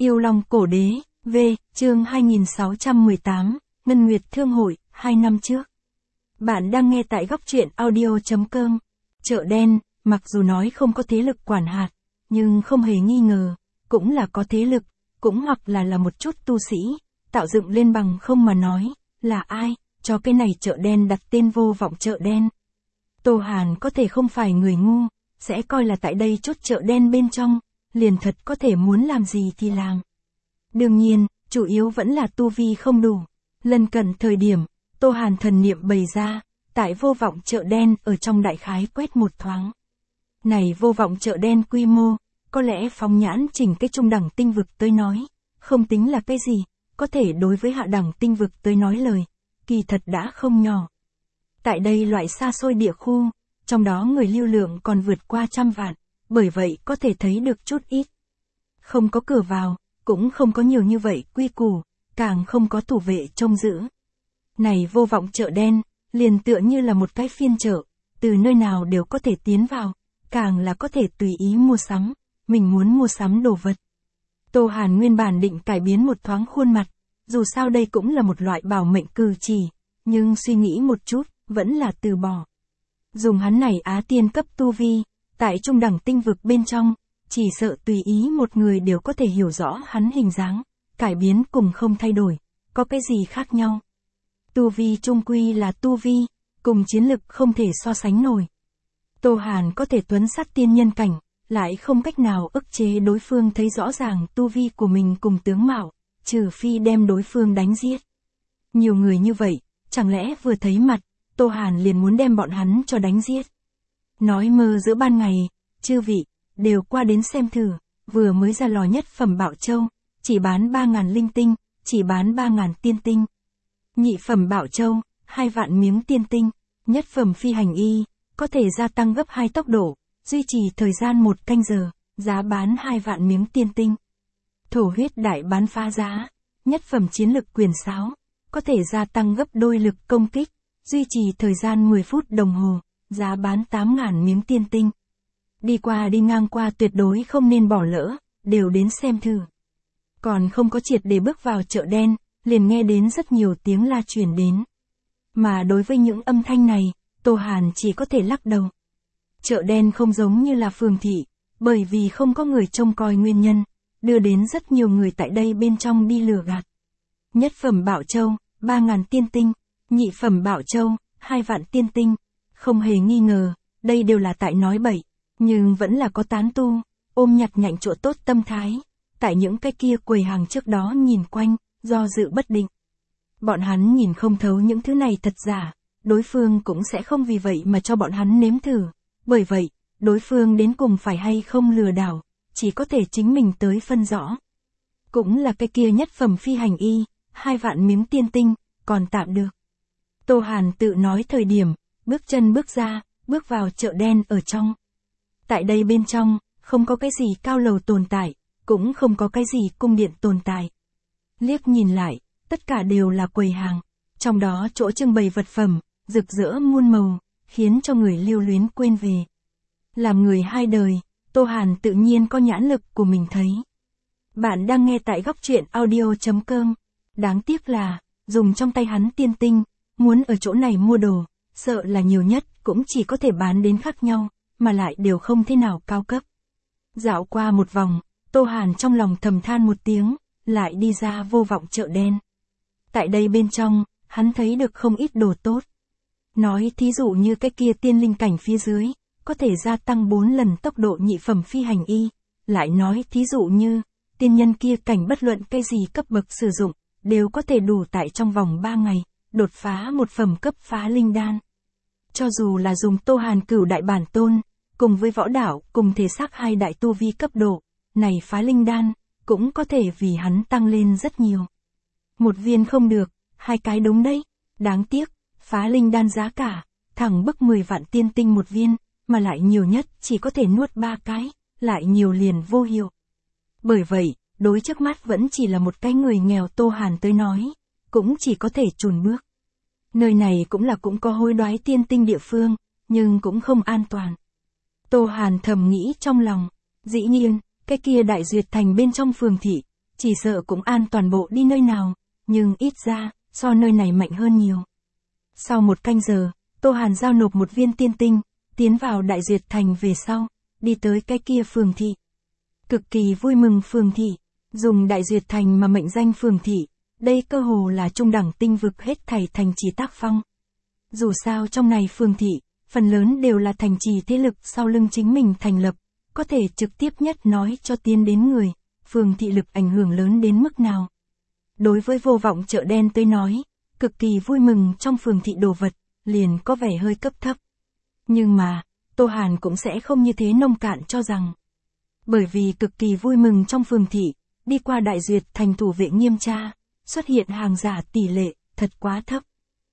Yêu Long Cổ Đế, V, chương 2618, Ngân Nguyệt Thương Hội, 2 năm trước. Bạn đang nghe tại góc truyện audio.com. Chợ đen, mặc dù nói không có thế lực quản hạt, nhưng không hề nghi ngờ, cũng là có thế lực, cũng hoặc là một chút tu sĩ, tạo dựng lên bằng không mà nói, là ai, cho cái này chợ đen đặt tên Vô Vọng chợ đen. Tô Hàn có thể không phải người ngu, sẽ coi là tại đây chốt chợ đen bên trong, liền thật có thể muốn làm gì thì làm. Đương nhiên, chủ yếu vẫn là tu vi không đủ. Lần cận thời điểm, Tô Hàn thần niệm bày ra, tại Vô Vọng chợ đen ở trong đại khái quét một thoáng. Này Vô Vọng chợ đen quy mô, có lẽ phóng nhãn chỉnh cái trung đẳng tinh vực tới nói, không tính là cái gì, có thể đối với hạ đẳng tinh vực tới nói lời, kỳ thật đã không nhỏ. Tại đây loại xa xôi địa khu, trong đó người lưu lượng còn vượt qua 100 vạn, bởi vậy có thể thấy được chút ít. Không có cửa vào, cũng không có nhiều như vậy quy củ, càng không có thủ vệ trông giữ. Này Vô Vọng chợ đen, liền tựa như là một cái phiên chợ, từ nơi nào đều có thể tiến vào, càng là có thể tùy ý mua sắm, mình muốn mua sắm đồ vật. Tô Hàn nguyên bản định cải biến một thoáng khuôn mặt, dù sao đây cũng là một loại bảo mệnh cử chỉ, nhưng suy nghĩ một chút, vẫn là từ bỏ. Dùng hắn này Á Tiên cấp tu vi, tại trung đẳng tinh vực bên trong, chỉ sợ tùy ý một người đều có thể hiểu rõ hắn hình dáng, cải biến cùng không thay đổi, có cái gì khác nhau. Tu vi trung quy là tu vi, cùng chiến lực không thể so sánh nổi. Tô Hàn có thể tuấn sát tiên nhân cảnh, lại không cách nào ức chế đối phương thấy rõ ràng tu vi của mình cùng tướng mạo, trừ phi đem đối phương đánh giết. Nhiều người như vậy, chẳng lẽ vừa thấy mặt, Tô Hàn liền muốn đem bọn hắn cho đánh giết. Nói mơ giữa ban ngày, chư vị, đều qua đến xem thử, vừa mới ra lò nhất phẩm Bảo Châu, chỉ bán 3.000 linh tinh, chỉ bán 3.000 tiên tinh. Nhị phẩm Bảo Châu, 2 vạn miếng tiên tinh, nhất phẩm Phi Hành Y, có thể gia tăng gấp 2 tốc độ, duy trì thời gian 1 canh giờ, giá bán 2 vạn miếng tiên tinh. Thổ huyết đại bán phá giá, nhất phẩm Chiến lực Quyền Sáo, có thể gia tăng gấp đôi lực công kích, duy trì thời gian 10 phút đồng hồ, giá bán 8.000 miếng tiên tinh. Đi qua đi ngang qua tuyệt đối không nên bỏ lỡ, đều đến xem thử. Còn không có triệt để bước vào chợ đen, liền nghe đến rất nhiều tiếng la truyền đến. Mà đối với những âm thanh này, Tô Hàn chỉ có thể lắc đầu. Chợ đen không giống như là phường thị, bởi vì không có người trông coi nguyên nhân, đưa đến rất nhiều người tại đây bên trong đi lừa gạt. Nhất phẩm Bảo Châu, 3.000 tiên tinh, nhị phẩm Bảo Châu, 2 vạn tiên tinh, không hề nghi ngờ, đây đều là tại nói bậy, nhưng vẫn là có tán tu, ôm nhặt nhạnh chỗ tốt tâm thái, tại những cái kia quầy hàng trước đó nhìn quanh, do dự bất định. Bọn hắn nhìn không thấu những thứ này thật giả, đối phương cũng sẽ không vì vậy mà cho bọn hắn nếm thử, bởi vậy, đối phương đến cùng phải hay không lừa đảo, chỉ có thể chính mình tới phân rõ. Cũng là cái kia nhất phẩm Phi Hành Y, 2 vạn miếng tiên tinh, còn tạm được. Tô Hàn tự nói thời điểm, bước chân bước ra, bước vào chợ đen ở trong. Tại đây bên trong, không có cái gì cao lầu tồn tại, cũng không có cái gì cung điện tồn tại. Liếc nhìn lại, tất cả đều là quầy hàng, trong đó chỗ trưng bày vật phẩm, rực rỡ muôn màu, khiến cho người lưu luyến quên về. Làm người hai đời, Tô Hàn tự nhiên có nhãn lực của mình thấy. Bạn đang nghe tại góc truyện audio.com. Đáng tiếc là, dùng trong tay hắn tiên tinh, muốn ở chỗ này mua đồ, sợ là nhiều nhất cũng chỉ có thể bán đến khác nhau, mà lại đều không thế nào cao cấp. Dạo qua một vòng, Tô Hàn trong lòng thầm than một tiếng, lại đi ra Vô Vọng chợ đen. Tại đây bên trong, hắn thấy được không ít đồ tốt. Nói thí dụ như cái kia tiên linh cảnh phía dưới, có thể gia tăng 4 lần tốc độ nhị phẩm Phi Hành Y. Lại nói thí dụ như, tiên nhân kia cảnh bất luận cái gì cấp bậc sử dụng, đều có thể đủ tại trong vòng 3 ngày, đột phá một phẩm cấp phá linh đan. Cho dù là dùng Tô Hàn Cửu đại bản tôn, cùng với võ đạo, cùng thể xác 2 đại tu vi cấp độ, này phá linh đan, cũng có thể vì hắn tăng lên rất nhiều. Một viên không được, 2 cái đúng đấy, đáng tiếc, phá linh đan giá cả, thẳng bức 10 vạn tiên tinh một viên, mà lại nhiều nhất chỉ có thể nuốt 3 cái, lại nhiều liền vô hiệu. Bởi vậy, đối trước mắt vẫn chỉ là một cái người nghèo Tô Hàn tới nói, cũng chỉ có thể chùn bước. Nơi này cũng có hối đoái tiên tinh địa phương, nhưng cũng không an toàn. Tô Hàn thầm nghĩ trong lòng, dĩ nhiên, cái kia Đại Duyệt thành bên trong phường thị, chỉ sợ cũng an toàn bộ đi nơi nào, nhưng ít ra, so nơi này mạnh hơn nhiều. Sau 1 canh giờ, Tô Hàn giao nộp một viên tiên tinh, tiến vào Đại Duyệt Thành về sau, đi tới cái kia phường thị. Cực kỳ vui mừng phường thị, dùng Đại Duyệt Thành mà mệnh danh phường thị, đây cơ hồ là trung đẳng tinh vực hết thảy thành trì tác phong. Dù sao trong này phường thị, phần lớn đều là thành trì thế lực sau lưng chính mình thành lập, có thể trực tiếp nhất nói cho tiến đến người, phường thị lực ảnh hưởng lớn đến mức nào. Đối với Vô Vọng chợ đen tới nói, cực kỳ vui mừng trong phường thị đồ vật, liền có vẻ hơi cấp thấp. Nhưng mà, Tô Hàn cũng sẽ không như thế nông cạn cho rằng. Bởi vì cực kỳ vui mừng trong phường thị, đi qua Đại Duyệt Thành thủ vệ nghiêm tra, xuất hiện hàng giả tỷ lệ, thật quá thấp.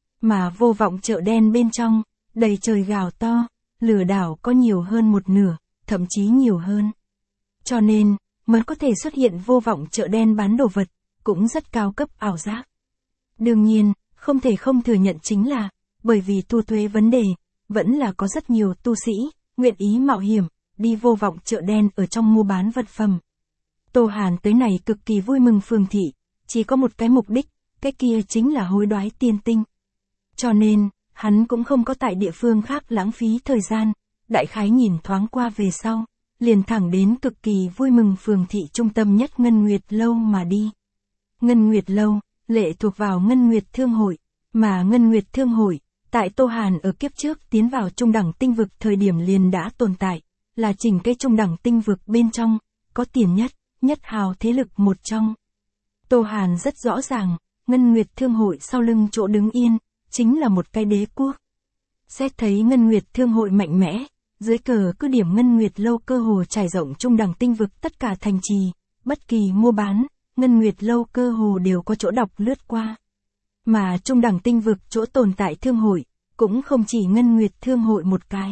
Mà Vô Vọng chợ đen bên trong, đầy trời gào to, lừa đảo có nhiều hơn 1/2, thậm chí nhiều hơn. Cho nên, mới có thể xuất hiện Vô Vọng chợ đen bán đồ vật, cũng rất cao cấp ảo giác. Đương nhiên, không thể không thừa nhận chính là, bởi vì thu thuế vấn đề, vẫn là có rất nhiều tu sĩ, nguyện ý mạo hiểm, đi Vô Vọng chợ đen ở trong mua bán vật phẩm. Tô Hàn tới này cực kỳ vui mừng phường thị, chỉ có một cái mục đích, cái kia chính là hối đoái tiên tinh. Cho nên, hắn cũng không có tại địa phương khác lãng phí thời gian, đại khái nhìn thoáng qua về sau, liền thẳng đến cực kỳ vui mừng phường thị trung tâm nhất Ngân Nguyệt Lâu mà đi. Ngân Nguyệt Lâu, lệ thuộc vào Ngân Nguyệt Thương Hội, mà Ngân Nguyệt Thương Hội, tại Tô Hàn ở kiếp trước tiến vào trung đẳng tinh vực thời điểm liền đã tồn tại, là chỉnh cái trung đẳng tinh vực bên trong, có tiền nhất hào thế lực một trong. Tô Hàn rất rõ ràng, Ngân Nguyệt Thương Hội sau lưng chỗ đứng yên, chính là một cái đế quốc. Xét thấy Ngân Nguyệt Thương Hội mạnh mẽ, dưới cờ cứ điểm Ngân Nguyệt Lâu cơ hồ trải rộng trung đẳng tinh vực tất cả thành trì, bất kỳ mua bán, Ngân Nguyệt Lâu cơ hồ đều có chỗ đọc lướt qua. Mà trung đẳng tinh vực chỗ tồn tại thương hội, cũng không chỉ Ngân Nguyệt Thương Hội một cái.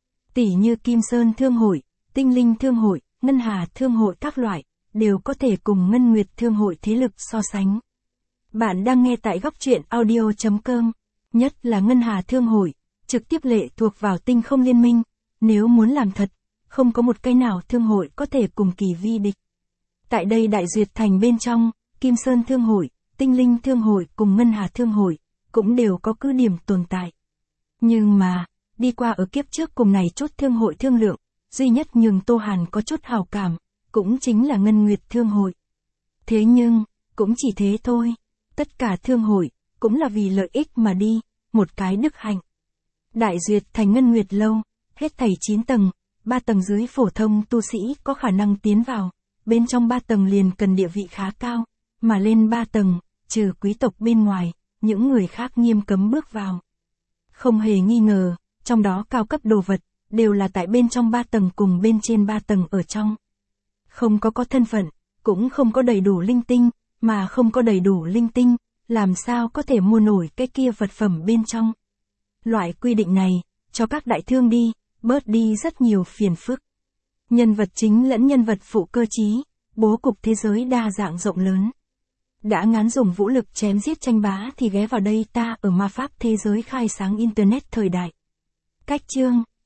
Tỷ như Kim Sơn Thương Hội, Tinh Linh Thương Hội, Ngân Hà Thương Hội các loại, đều có thể cùng Ngân Nguyệt Thương Hội thế lực so sánh. Bạn đang nghe tại Góc Truyện Audio.com, nhất là Ngân Hà Thương Hội, trực tiếp lệ thuộc vào Tinh Không Liên Minh, nếu muốn làm thật, không có một cái nào thương hội có thể cùng kỳ vi địch. Tại đây Đại Duyệt Thành bên trong, Kim Sơn Thương Hội, Tinh Linh Thương Hội cùng Ngân Hà Thương Hội, cũng đều có cứ điểm tồn tại. Nhưng mà, đi qua ở kiếp trước cùng này chút thương hội thương lượng, duy nhất nhường Tô Hàn có chút hào cảm, cũng chính là Ngân Nguyệt Thương Hội. Thế nhưng, cũng chỉ thế thôi, tất cả thương hội, cũng là vì lợi ích mà đi, một cái đức hạnh. Đại Duyệt Thành Ngân Nguyệt Lâu, hết thảy 9 tầng, 3 tầng dưới phổ thông tu sĩ có khả năng tiến vào, bên trong 3 tầng liền cần địa vị khá cao, mà lên 3 tầng, trừ quý tộc bên ngoài, những người khác nghiêm cấm bước vào. Không hề nghi ngờ, trong đó cao cấp đồ vật, đều là tại bên trong 3 tầng cùng bên trên 3 tầng ở trong. Không có thân phận, cũng không có đầy đủ linh tinh, mà không có đầy đủ linh tinh, làm sao có thể mua nổi cái kia vật phẩm bên trong. Loại quy định này, cho các đại thương đi, bớt đi rất nhiều phiền phức. Nhân vật chính lẫn nhân vật phụ cơ trí, bố cục thế giới đa dạng rộng lớn. Đã ngán dùng vũ lực chém giết tranh bá thì ghé vào đây ta ở ma pháp thế giới khai sáng Internet thời đại. Cách chương,